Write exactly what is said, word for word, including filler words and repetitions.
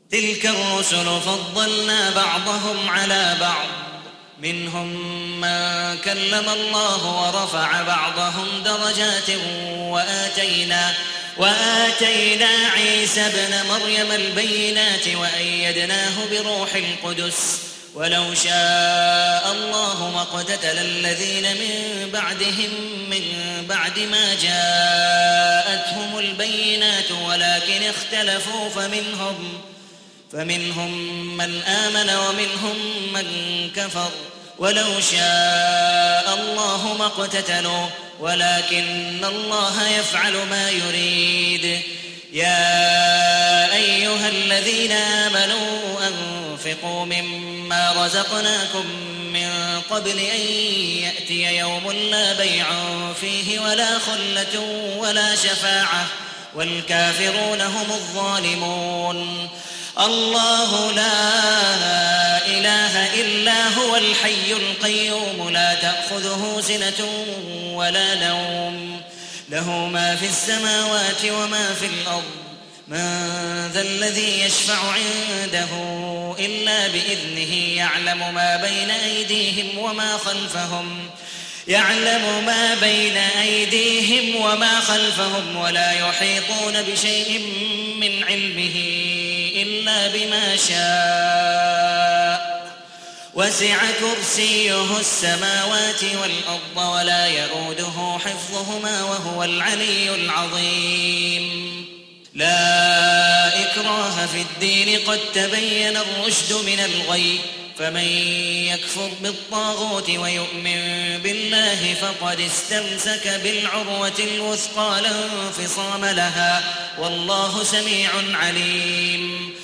تلك الرسل فضلنا بعضهم على بعض منهم من كلم الله ورفع بعضهم درجات وآتينا, وآتينا عيسى ابن مريم البينات وأيدناه بروح القدس ولو شاء الله ما اقتتل الذين من بعدهم من بعد ما جاءتهم البينات ولكن اختلفوا فمنهم فمنهم من آمن ومنهم من كفر ولو شاء الله ما اقتتلوا ولكن الله يفعل ما يريد. يا أيها الذين آمنوا أنفقوا مما رزقناكم من قبل أن يأتي يوم لا بيع فيه ولا خلة ولا شفاعة والكافرون هم الظالمون. الله لا إله إلا هو الحي القيوم لا تأخذه سنة ولا نوم له ما في السماوات وما في الأرض من ذا الذي يشفع عنده إلا بإذنه يعلم ما بين أيديهم وما خلفهم يعلم ما بين أيديهم وما خلفهم ولا يحيطون بشيء من علمه إلا بما شاء وسع كرسيه السماوات والأرض ولا يؤوده حفظهما وهو العلي العظيم. لا إكراه في الدين قد تبين الرشد من الغي فمن يكفر بالطاغوت ويؤمن بالله فقد استمسك بالعروة الوثقى لا انفصام لها والله سميع عليم.